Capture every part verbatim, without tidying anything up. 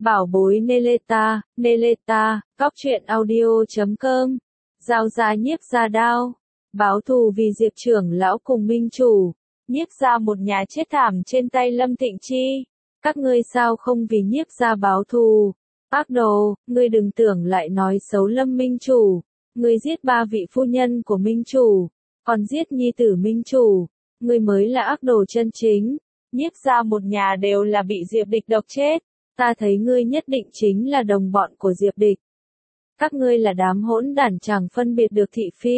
Bảo bối Neleta, Neleta, cóc truyện audio chấm com, giao ra nhiếp gia đao, báo thù vì Diệp trưởng lão cùng minh chủ, nhiếp gia một nhà chết thảm trên tay Lâm Thịnh Chi, các ngươi sao không vì nhiếp gia báo thù, ác đồ, ngươi đừng tưởng lại nói xấu Lâm minh chủ, ngươi giết ba vị phu nhân của minh chủ, còn giết nhi tử minh chủ, ngươi mới là ác đồ chân chính, nhiếp gia một nhà đều là bị Diệp Địch độc chết. Ta thấy ngươi nhất định chính là đồng bọn của Diệp Địch. Các ngươi là đám hỗn đản chẳng phân biệt được thị phi.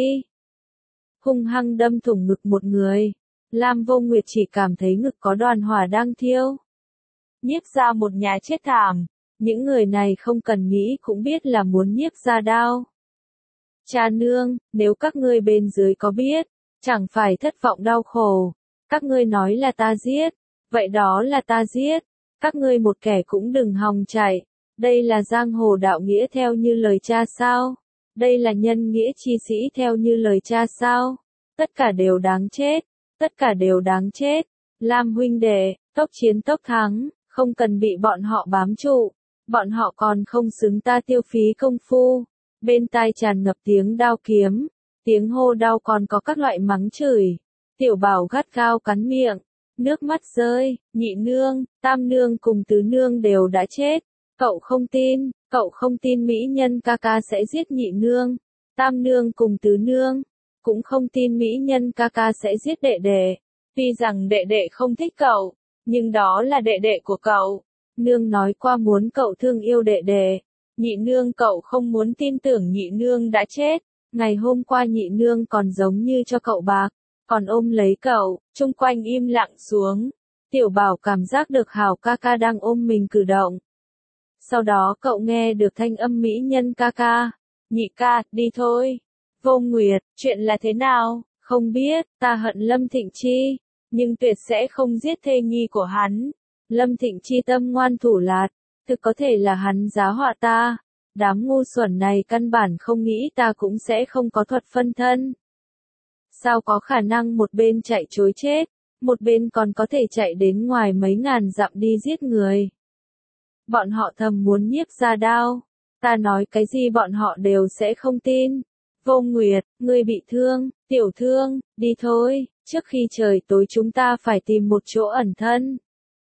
Hung hăng đâm thủng ngực một người. Lam Vô Nguyệt chỉ cảm thấy ngực có đoàn hỏa đang thiêu. Nhiếp ra một nhà chết thảm. Những người này không cần nghĩ cũng biết là muốn nhiếp ra đao. Cha nương, nếu các ngươi bên dưới có biết, chẳng phải thất vọng đau khổ. Các ngươi nói là ta giết. Vậy đó là ta giết. Các ngươi một kẻ cũng đừng hòng chạy, đây là giang hồ đạo nghĩa theo như lời cha sao? Đây là nhân nghĩa chi sĩ theo như lời cha sao? Tất cả đều đáng chết, tất cả đều đáng chết. Lam huynh đệ, tốc chiến tốc thắng, không cần bị bọn họ bám trụ, bọn họ còn không xứng ta tiêu phí công phu. Bên tai tràn ngập tiếng đao kiếm, tiếng hô đau còn có các loại mắng chửi. Tiểu Bảo gắt gao cắn miệng. Nước mắt rơi, nhị nương, tam nương cùng tứ nương đều đã chết. Cậu không tin, cậu không tin mỹ nhân ca ca sẽ giết nhị nương. Tam nương cùng tứ nương, cũng không tin mỹ nhân ca ca sẽ giết đệ đệ. Tuy rằng đệ đệ không thích cậu, nhưng đó là đệ đệ của cậu. Nương nói qua muốn cậu thương yêu đệ đệ. Nhị nương cậu không muốn tin tưởng nhị nương đã chết. Ngày hôm qua nhị nương còn giống như cho cậu bạc. Còn ôm lấy cậu, chung quanh im lặng xuống. Tiểu Bảo cảm giác được Hảo ca ca đang ôm mình cử động. Sau đó cậu nghe được thanh âm mỹ nhân ca ca. Nhị ca, đi thôi. Vô Nguyệt, chuyện là thế nào? Không biết, ta hận Lâm Thịnh Chi, nhưng tuyệt sẽ không giết thê nhi của hắn. Lâm Thịnh Chi tâm ngoan thủ lạt, thực có thể là hắn giá họa ta. Đám ngu xuẩn này căn bản không nghĩ ta cũng sẽ không có thuật phân thân. Sao có khả năng một bên chạy trối chết, một bên còn có thể chạy đến ngoài mấy ngàn dặm đi giết người. Bọn họ thầm muốn nhiếp ra đao, ta nói cái gì bọn họ đều sẽ không tin. Vô Nguyệt, ngươi bị thương, tiểu thương, đi thôi, trước khi trời tối chúng ta phải tìm một chỗ ẩn thân.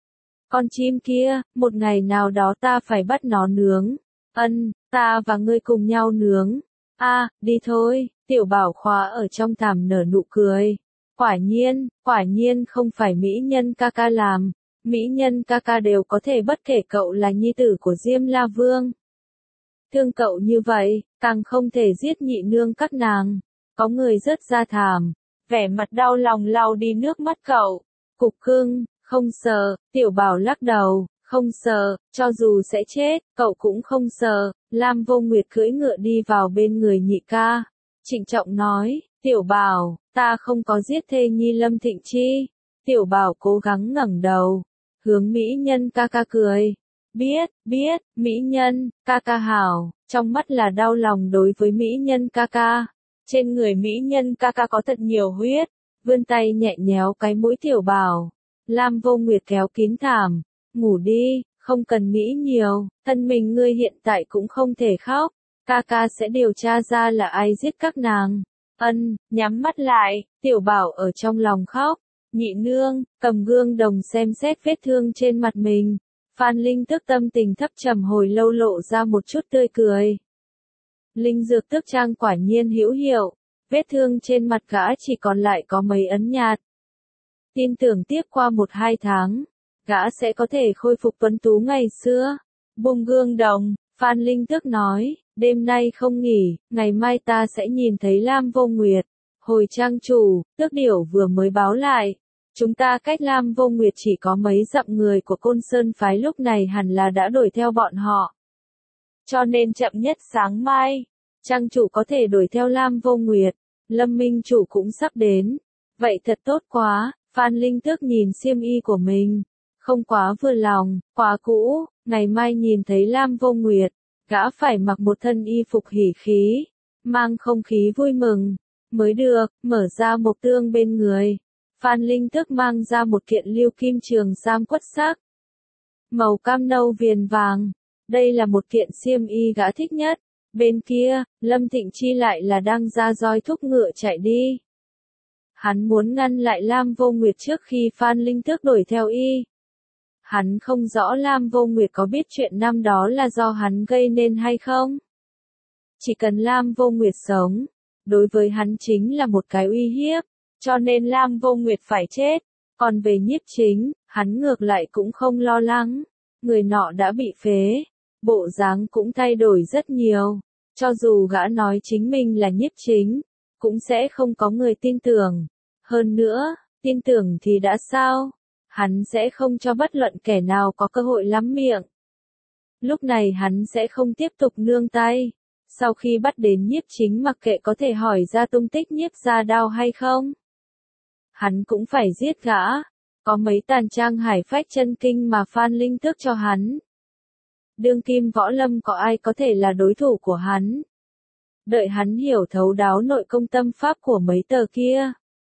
Con chim kia, một ngày nào đó ta phải bắt nó nướng. Ân, ta và ngươi cùng nhau nướng. A, à, đi thôi. Tiểu Bảo khóa ở trong thảm nở nụ cười. Quả nhiên, quả nhiên không phải mỹ nhân ca ca làm. Mỹ nhân ca ca đều có thể bất kể cậu là nhi tử của Diêm La Vương. Thương cậu như vậy, càng không thể giết nhị nương các nàng. Có người rớt ra thảm, vẻ mặt đau lòng lau đi nước mắt cậu. Cục cưng, không sợ, Tiểu Bảo lắc đầu, không sợ, cho dù sẽ chết, cậu cũng không sợ. Lam Vô Nguyệt cưỡi ngựa đi vào bên người nhị ca. Trịnh trọng nói, Tiểu Bảo, ta không có giết thê nhi Lâm Thịnh Chi. Tiểu Bảo cố gắng ngẩng đầu, hướng mỹ nhân ca ca cười. Biết, biết, mỹ nhân, ca ca hảo, trong mắt là đau lòng đối với mỹ nhân ca ca. Trên người mỹ nhân ca ca có thật nhiều huyết, vươn tay nhẹ nhéo cái mũi Tiểu Bảo. Lam Vô Nguyệt kéo kín thảm, ngủ đi, không cần nghĩ nhiều, thân mình ngươi hiện tại cũng không thể khóc. Ca ca sẽ điều tra ra là ai giết các nàng. Ân, nhắm mắt lại, Tiểu Bảo ở trong lòng khóc. Nhị nương, cầm gương đồng xem xét vết thương trên mặt mình. Phan Linh Tước tâm tình thấp trầm hồi lâu lộ ra một chút tươi cười. Linh dược tước trang quả nhiên hữu hiệu, vết thương trên mặt gã chỉ còn lại có mấy ấn nhạt. Tin tưởng tiếp qua một hai tháng, gã sẽ có thể khôi phục tuấn tú ngày xưa. Bung gương đồng, Phan Linh Tước nói. Đêm nay không nghỉ, ngày mai ta sẽ nhìn thấy Lam Vô Nguyệt. Hồi trang chủ, Tước Điểu vừa mới báo lại. Chúng ta cách Lam Vô Nguyệt chỉ có mấy dặm, người của Côn Sơn phái lúc này hẳn là đã đuổi theo bọn họ. Cho nên chậm nhất sáng mai, trang chủ có thể đuổi theo Lam Vô Nguyệt. Lâm Minh chủ cũng sắp đến. Vậy thật tốt quá, Phan Linh Tước nhìn xiêm y của mình. Không quá vừa lòng, quá cũ, ngày mai nhìn thấy Lam Vô Nguyệt. Gã phải mặc một thân y phục hỉ khí, mang không khí vui mừng, mới được, mở ra một tương bên người. Phan Linh Tước mang ra một kiện lưu kim trường sam quất sắc. Màu cam nâu viền vàng, Đây là một kiện xiêm y gã thích nhất. Bên kia, Lâm Thịnh Chi lại là đang ra roi thúc ngựa chạy đi. Hắn muốn ngăn lại Lam Vô Nguyệt trước khi Phan Linh Tước đuổi theo y. Hắn không rõ Lam Vô Nguyệt có biết chuyện năm đó là do hắn gây nên hay không. Chỉ cần Lam Vô Nguyệt sống, đối với hắn chính là một cái uy hiếp, cho nên Lam Vô Nguyệt phải chết. Còn về Nhiếp Chính, hắn ngược lại cũng không lo lắng. Người nọ đã bị phế, bộ dáng cũng thay đổi rất nhiều. Cho dù gã nói chính mình là Nhiếp Chính, cũng sẽ không có người tin tưởng. Hơn nữa, tin tưởng thì đã sao? Hắn sẽ không cho bất luận kẻ nào có cơ hội lắm miệng. Lúc này hắn sẽ không tiếp tục nương tay. Sau khi bắt đến Nhiếp Chính mặc kệ có thể hỏi ra tung tích Nhiếp Gia Đao hay không, hắn cũng phải giết gã. Có mấy tàn trang hải phách chân kinh mà Phan Linh Tước cho hắn. Đương kim võ lâm có ai có thể là đối thủ của hắn. Đợi hắn hiểu thấu đáo nội công tâm pháp của mấy tờ kia.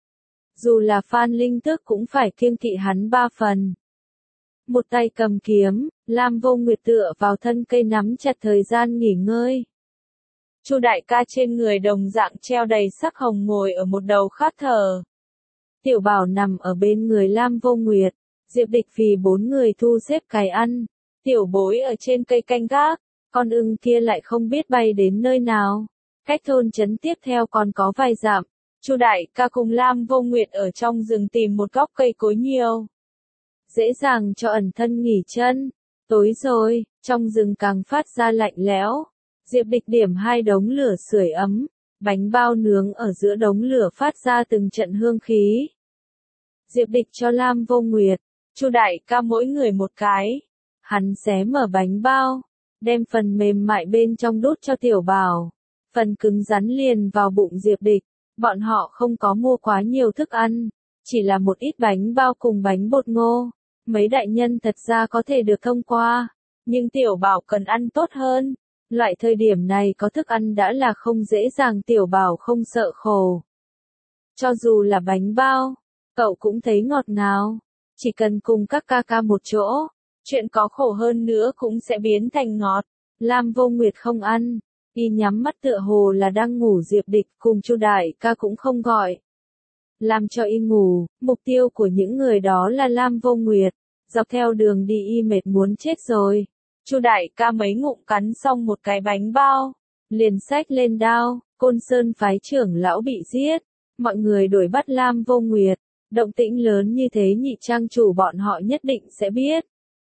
Dù là Phan Linh Tước cũng phải kiêng kỵ hắn ba phần. Một tay cầm kiếm, Lam Vô Nguyệt tựa vào thân cây nắm chặt thời gian nghỉ ngơi. Chu đại ca trên người đồng dạng treo đầy sắc hồng ngồi ở một đầu khát thở. Tiểu Bảo nằm ở bên người Lam Vô Nguyệt, Diệp Địch vì bốn người thu xếp cái ăn, Tiểu Bối ở trên cây canh gác, con ưng kia lại không biết bay đến nơi nào. Cách thôn trấn tiếp theo còn có vài dặm, Chu đại ca cùng Lam Vô Nguyệt ở trong rừng tìm một góc cây cối nhiều, dễ dàng cho ẩn thân nghỉ chân. Tối rồi, trong rừng càng phát ra lạnh lẽo. Diệp Địch điểm hai đống lửa sưởi ấm, bánh bao nướng ở giữa đống lửa phát ra từng trận hương khí. Diệp Địch cho Lam Vô Nguyệt, Chu đại ca mỗi người một cái. Hắn xé mở bánh bao, đem phần mềm mại bên trong đút cho Tiểu Bảo, phần cứng rắn liền vào bụng Diệp Địch. Bọn họ không có mua quá nhiều thức ăn, chỉ là một ít bánh bao cùng bánh bột ngô. Mấy đại nhân thật ra có thể được thông qua, nhưng Tiểu Bảo cần ăn tốt hơn. Loại thời điểm này có thức ăn đã là không dễ dàng, Tiểu Bảo không sợ khổ. Cho dù là bánh bao, cậu cũng thấy ngọt ngào. Chỉ cần cùng các ca ca một chỗ, chuyện có khổ hơn nữa cũng sẽ biến thành ngọt. Lam Vô Nguyệt không ăn, y nhắm mắt tựa hồ là đang ngủ. Diệp Địch cùng Chu đại ca cũng không gọi. Làm cho y ngủ, mục tiêu của những người đó là Lam Vô Nguyệt. Dọc theo đường đi y mệt muốn chết rồi. Chu đại ca mấy ngụm cắn xong một cái bánh bao, liền xách lên đao. Côn Sơn phái trưởng lão bị giết, mọi người đuổi bắt Lam Vô Nguyệt. Động tĩnh lớn như thế Nhị trang chủ bọn họ nhất định sẽ biết.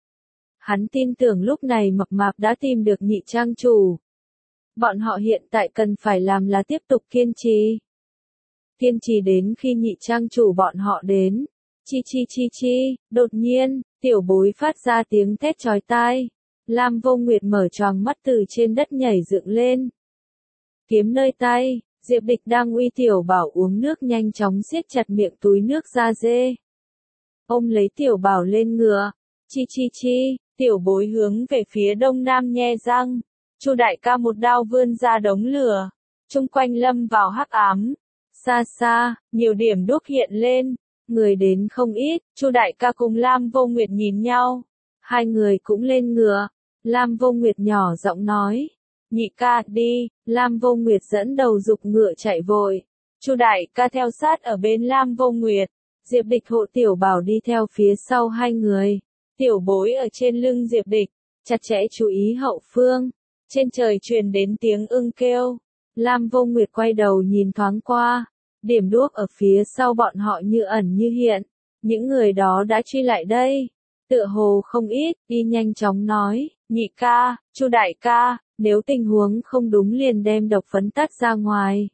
Hắn tin tưởng lúc này Mập Mạp đã tìm được Nhị trang chủ. Bọn họ hiện tại cần phải làm là tiếp tục kiên trì. Kiên trì đến khi Nhị trang chủ bọn họ đến. Chi chi chi chi, đột nhiên, Tiểu Bối phát ra tiếng thét chói tai. Lam Vô Nguyệt mở choàng mắt từ trên đất nhảy dựng lên. Kiếm nơi tay, Diệp Địch đang uy Tiểu Bảo uống nước nhanh chóng siết chặt miệng túi nước da dê. Ôm lấy Tiểu Bảo lên ngựa. Chi chi chi, Tiểu Bối hướng về phía đông nam nhe răng. Chu đại ca một đao vươn ra đống lửa. Chung quanh lâm vào hắc ám. Xa xa, nhiều điểm đuốc hiện lên. Người đến không ít, Chu đại ca cùng Lam Vô Nguyệt nhìn nhau. Hai người cũng lên ngựa. Lam Vô Nguyệt nhỏ giọng nói. Nhị ca, đi. Lam Vô Nguyệt dẫn đầu giục ngựa chạy vội. Chu đại ca theo sát ở bên Lam Vô Nguyệt. Diệp Địch hộ Tiểu Bảo đi theo phía sau hai người. Tiểu Bối ở trên lưng Diệp Địch, chặt chẽ chú ý hậu phương. Trên trời truyền đến tiếng ưng kêu. Lam Vô Nguyệt quay đầu nhìn thoáng qua. Điểm đuốc ở phía sau bọn họ như ẩn như hiện. Những người đó đã truy lại đây. Tựa hồ không ít, y nhanh chóng nói. Nhị ca, Chu đại ca, nếu tình huống không đúng liền đem độc phấn tắt ra ngoài.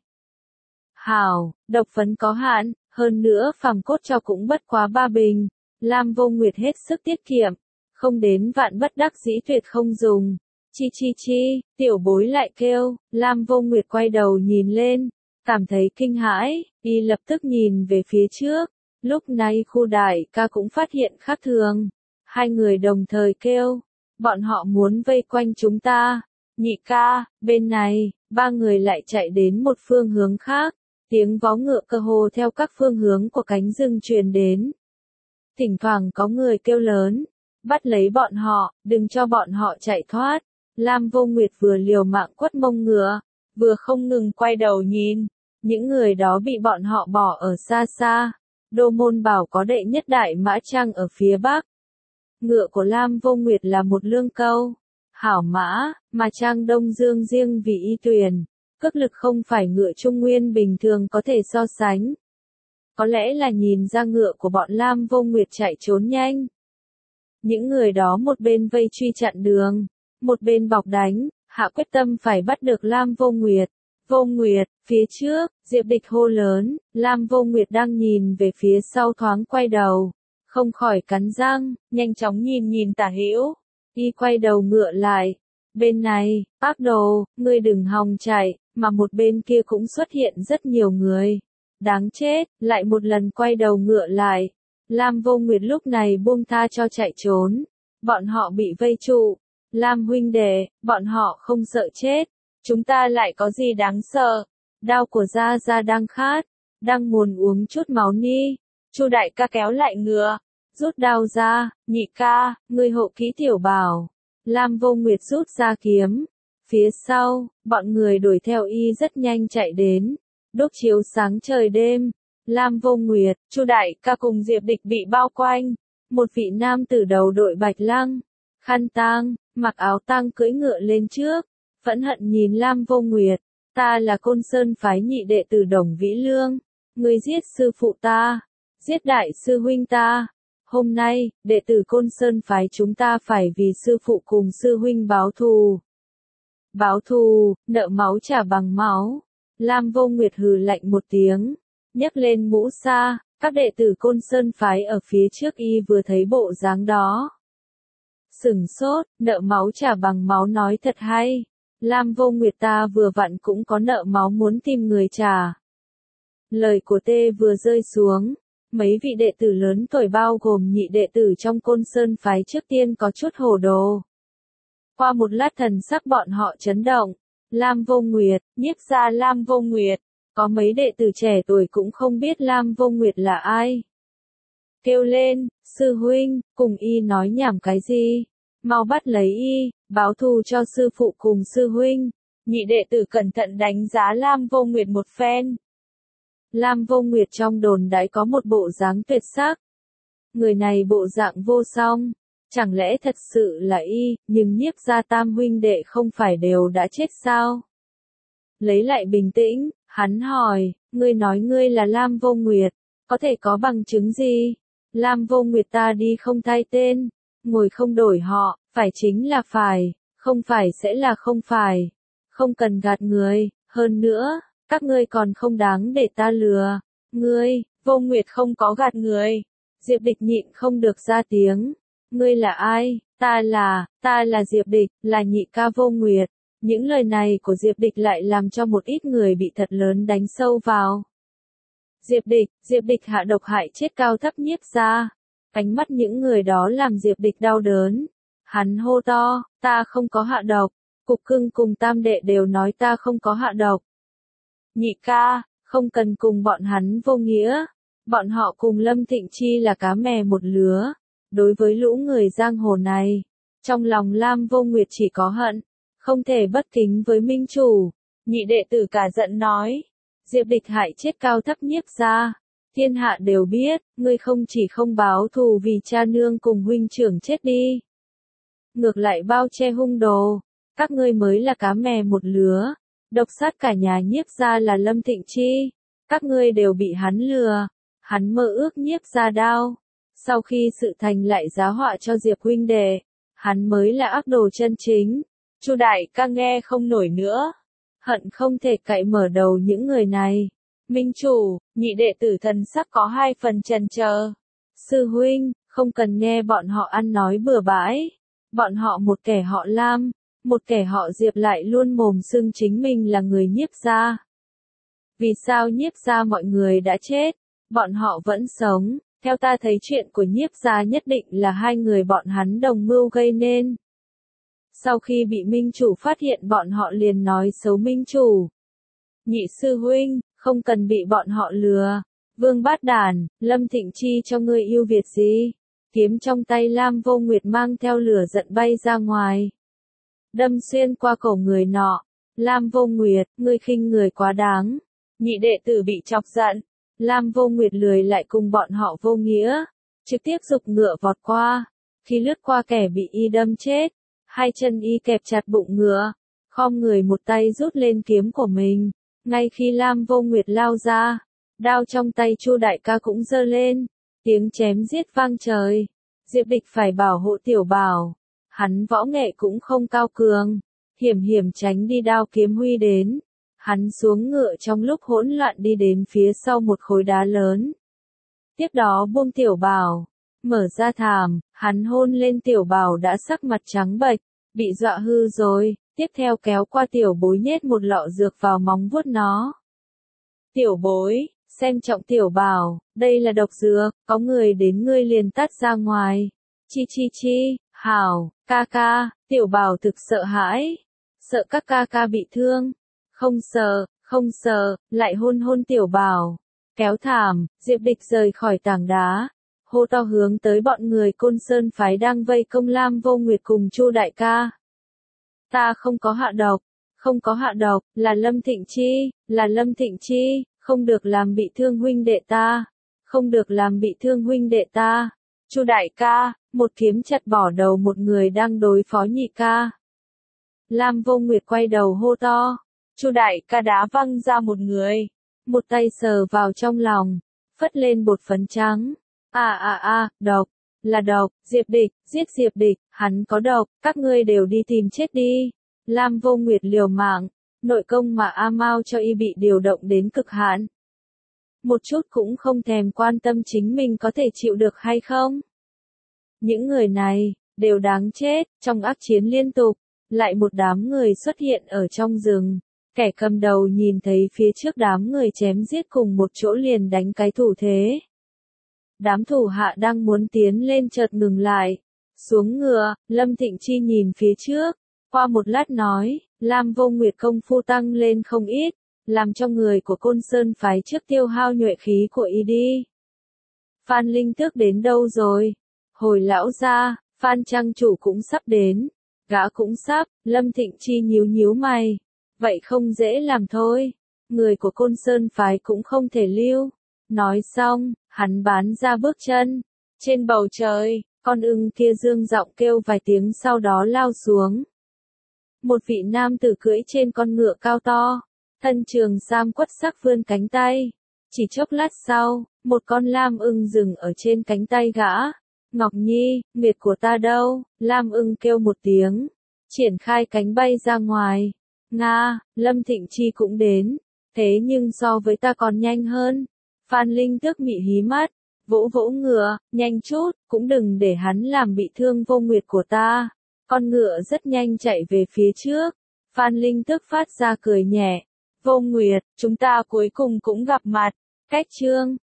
Hảo, độc phấn có hạn, hơn nữa phàm cốt cho cũng bất quá ba bình. Lam Vô Nguyệt hết sức tiết kiệm, không đến vạn bất đắc dĩ tuyệt không dùng. Chi chi chi, Tiểu Bối lại kêu. Lam Vô Nguyệt quay đầu nhìn lên, cảm thấy kinh hãi, y lập tức nhìn về phía trước. Lúc này khu đại ca cũng phát hiện khác thường. Hai người đồng thời kêu, bọn họ muốn vây quanh chúng ta. Nhị ca, bên này, ba người lại chạy đến một phương hướng khác. Tiếng vó ngựa cơ hồ theo các phương hướng của cánh rừng truyền đến. Thỉnh thoảng có người kêu lớn, bắt lấy bọn họ, đừng cho bọn họ chạy thoát. Lam Vô Nguyệt vừa liều mạng quất mông ngựa, vừa không ngừng quay đầu nhìn. Những người đó bị bọn họ bỏ ở xa xa. Đô Môn Bảo có đệ nhất đại mã trang ở phía bắc. Ngựa của Lam Vô Nguyệt là một lương câu. Hảo mã, mà trang Đông Dương riêng vì y tuyền. Cước lực không phải ngựa Trung Nguyên bình thường có thể so sánh. Có lẽ là nhìn ra ngựa của bọn Lam Vô Nguyệt chạy trốn nhanh. Những người đó một bên vây truy chặn đường, một bên bọc đánh, hạ quyết tâm phải bắt được Lam Vô Nguyệt. Vô Nguyệt, phía trước, Diệp Địch hô lớn, Lam Vô Nguyệt đang nhìn về phía sau thoáng quay đầu, không khỏi cắn răng, nhanh chóng nhìn nhìn tả hữu, y quay đầu ngựa lại. Bên này, Bác Đồ, ngươi đừng hòng chạy, mà một bên kia cũng xuất hiện rất nhiều người. Đáng chết, lại một lần quay đầu ngựa lại. Lam Vô Nguyệt lúc này buông tha cho chạy trốn. Bọn họ bị vây trụ. Lam huynh đệ, bọn họ không sợ chết. Chúng ta lại có gì đáng sợ? Đao của Gia Gia đang khát, đang muốn uống chút máu ni. Chu đại ca kéo lại ngựa, rút đao ra, nhị ca, ngươi hộ kỹ Tiểu Bảo. Lam Vô Nguyệt rút ra kiếm. Phía sau, bọn người đuổi theo y rất nhanh chạy đến, đốt chiếu sáng trời đêm. Lam Vô Nguyệt, Chu đại ca cùng Diệp Địch bị bao quanh. Một vị nam tử đầu đội bạch lăng, khăn tang, mặc áo tang cưỡi ngựa lên trước, phẫn hận nhìn Lam Vô Nguyệt. Ta là Côn Sơn phái nhị đệ tử Đồng Vĩ Lương. Ngươi giết sư phụ ta, giết đại sư huynh ta. Hôm nay, đệ tử Côn Sơn phái chúng ta phải vì sư phụ cùng sư huynh báo thù. Báo thù, nợ máu trả bằng máu. Lam Vô Nguyệt hừ lạnh một tiếng, nhấc lên mũ sa. Các đệ tử Côn Sơn phái ở phía trước y vừa thấy bộ dáng đó, sửng sốt. Nợ máu trả bằng máu nói thật hay. Lam Vô Nguyệt ta vừa vặn cũng có nợ máu muốn tìm người trả. Lời của Tê vừa rơi xuống, mấy vị đệ tử lớn tuổi bao gồm nhị đệ tử trong Côn Sơn phái trước tiên có chút hồ đồ. Qua một lát thần sắc bọn họ chấn động. Lam Vô Nguyệt, nhiếp gia Lam Vô Nguyệt. Có mấy đệ tử trẻ tuổi cũng không biết Lam Vô Nguyệt là ai. Kêu lên, sư huynh, cùng y nói nhảm cái gì? Mau bắt lấy y, báo thù cho sư phụ cùng sư huynh. Nhị đệ tử cẩn thận đánh giá Lam Vô Nguyệt một phen. Lam Vô Nguyệt trong đồn đãi có một bộ dáng tuyệt sắc. Người này bộ dạng vô song. Chẳng lẽ thật sự là y, nhưng nhiếp gia tam huynh đệ không phải đều đã chết sao? Lấy lại bình tĩnh, hắn hỏi, ngươi nói ngươi là Lam Vô Nguyệt, có thể có bằng chứng gì? Lam Vô Nguyệt ta đi không thay tên, ngồi không đổi họ, phải chính là phải, không phải sẽ là không phải. Không cần gạt người, hơn nữa, các ngươi còn không đáng để ta lừa. Ngươi, Vô Nguyệt không có gạt người. Diệp Địch nhịn không được ra tiếng. Ngươi là ai? Ta là, ta là Diệp Địch, là nhị ca Vô Nguyệt. Những lời này của Diệp Địch lại làm cho một ít người bị thật lớn đánh sâu vào. Diệp Địch, Diệp Địch hạ độc hại chết Cao Thấp nhiếp gia. Ánh mắt những người đó làm Diệp Địch đau đớn. Hắn hô to, ta không có hạ độc. Cục Cưng cùng Tam đệ đều nói ta không có hạ độc. Nhị ca, không cần cùng bọn hắn vô nghĩa. Bọn họ cùng Lâm Thịnh Chi là cá mè một lứa. Đối với lũ người giang hồ này, trong lòng Lam Vô Nguyệt chỉ có hận, không thể bất kính với minh chủ. Nhị đệ tử cả giận nói, Diệp Địch hại chết Cao Thấp nhiếp gia. Thiên hạ đều biết, ngươi không chỉ không báo thù vì cha nương cùng huynh trưởng chết đi. Ngược lại bao che hung đồ, các ngươi mới là cá mè một lứa. Độc sát cả nhà nhiếp gia là Lâm Thịnh Chi. Các ngươi đều bị hắn lừa. Hắn mơ ước nhiếp gia đao. Sau khi sự thành lại giá họa cho Diệp huynh đệ. Hắn mới là ác đồ chân chính. Chu đại ca nghe không nổi nữa. Hận không thể cạy mở đầu những người này. Minh chủ, nhị đệ tử thần sắc có hai phần chần chờ. Sư huynh, không cần nghe bọn họ ăn nói bừa bãi. Bọn họ một kẻ họ Lam, một kẻ họ Diệp lại luôn mồm xưng chính mình là người nhiếp gia. Vì sao nhiếp gia mọi người đã chết, bọn họ vẫn sống? Theo ta thấy chuyện của nhiếp gia nhất định là hai người bọn hắn đồng mưu gây nên. Sau khi bị minh chủ phát hiện bọn họ liền nói xấu minh chủ. Nhị sư huynh, không cần bị bọn họ lừa. Vương Bát Đản, Lâm Thịnh Chi cho ngươi yêu Việt gì? Kiếm trong tay Lam Vô Nguyệt mang theo lửa giận bay ra ngoài. đâm xuyên qua cổ người nọ. Lam Vô Nguyệt, ngươi khinh người quá đáng. Nhị đệ tử bị chọc giận. Lam Vô Nguyệt lười lại cùng bọn họ vô nghĩa, trực tiếp giục ngựa vọt qua. Khi lướt qua kẻ bị y đâm chết, hai chân y kẹp chặt bụng ngựa, khom người một tay rút lên kiếm của mình. Ngay khi Lam Vô Nguyệt lao ra, đao trong tay Chu đại ca cũng giơ lên, tiếng chém giết vang trời. Diệp Địch phải bảo hộ Tiểu Bảo, hắn võ nghệ cũng không cao cường, hiểm hiểm tránh đi đao kiếm huy đến. Hắn xuống ngựa trong lúc hỗn loạn đi đến phía sau một khối đá lớn. Tiếp đó buông Tiểu Bảo, mở ra thảm, hắn hôn lên Tiểu Bảo đã sắc mặt trắng bệch, bị dọa hư rồi, tiếp theo kéo qua Tiểu Bối nhét một lọ dược vào móng vuốt nó. Tiểu Bối, xem trọng Tiểu Bảo, đây là độc dược, có người đến ngươi liền tát ra ngoài. Chi chi chi, hảo, ca ca, Tiểu Bảo thực sợ hãi, sợ các ca ca bị thương. Không sợ, không sợ, lại hôn hôn Tiểu Bảo. Kéo thảm, Diệp Địch rời khỏi tảng đá, hô to hướng tới bọn người Côn Sơn phái đang vây công Lam Vô Nguyệt cùng Chu đại ca. Ta không có hạ độc, không có hạ độc, là Lâm Thịnh Chi, là Lâm Thịnh Chi, không được làm bị thương huynh đệ ta, không được làm bị thương huynh đệ ta. Chu đại ca, một kiếm chặt bỏ đầu một người đang đối phó nhị ca. Lam Vô Nguyệt quay đầu hô to. Chu đại ca đá văng ra một người, một tay sờ vào trong lòng, phất lên bột phấn trắng. À à à, độc, là độc, Diệp Địch, giết Diệp Địch, hắn có độc, các ngươi đều đi tìm chết đi. Lam Vô Nguyệt liều mạng, nội công mà A Mao cho y bị điều động đến cực hạn. Một chút cũng không thèm quan tâm chính mình có thể chịu được hay không. Những người này, đều đáng chết, trong ác chiến liên tục, lại một đám người xuất hiện ở trong rừng. Kẻ cầm đầu nhìn thấy phía trước đám người chém giết cùng một chỗ liền đánh cái thủ thế. Đám thủ hạ đang muốn tiến lên chợt ngừng lại. Xuống ngựa, Lâm Thịnh Chi nhìn phía trước, qua một lát nói, Lam Vô Nguyệt công phu tăng lên không ít, làm cho người của Côn Sơn phái trước tiêu hao nhuệ khí của y đi. Phan Linh Tước đến đâu rồi? Hồi lão gia, Phan Trang chủ cũng sắp đến, gã cũng sắp, Lâm Thịnh Chi nhíu nhíu mày. Vậy không dễ làm thôi, người của Côn Sơn phái cũng không thể lưu. Nói xong, hắn bán ra bước chân. Trên bầu trời, con ưng kia dương giọng kêu vài tiếng sau đó lao xuống. Một vị nam tử cưỡi trên con ngựa cao to, thân trường sam quất sắc vươn cánh tay. Chỉ chốc lát sau, một con lam ưng dừng ở trên cánh tay gã. Ngọc Nhi, miệt của ta đâu? Lam ưng kêu một tiếng, triển khai cánh bay ra ngoài. Nga, Lâm Thịnh Chi cũng đến, thế nhưng so với ta còn nhanh hơn. Phan Linh Tước mị hí mắt, vỗ vỗ ngựa, nhanh chút, cũng đừng để hắn làm bị thương Vô Nguyệt của ta. Con ngựa rất nhanh chạy về phía trước. Phan Linh Tước phát ra cười nhẹ. Vô Nguyệt, chúng ta cuối cùng cũng gặp mặt. Cách chương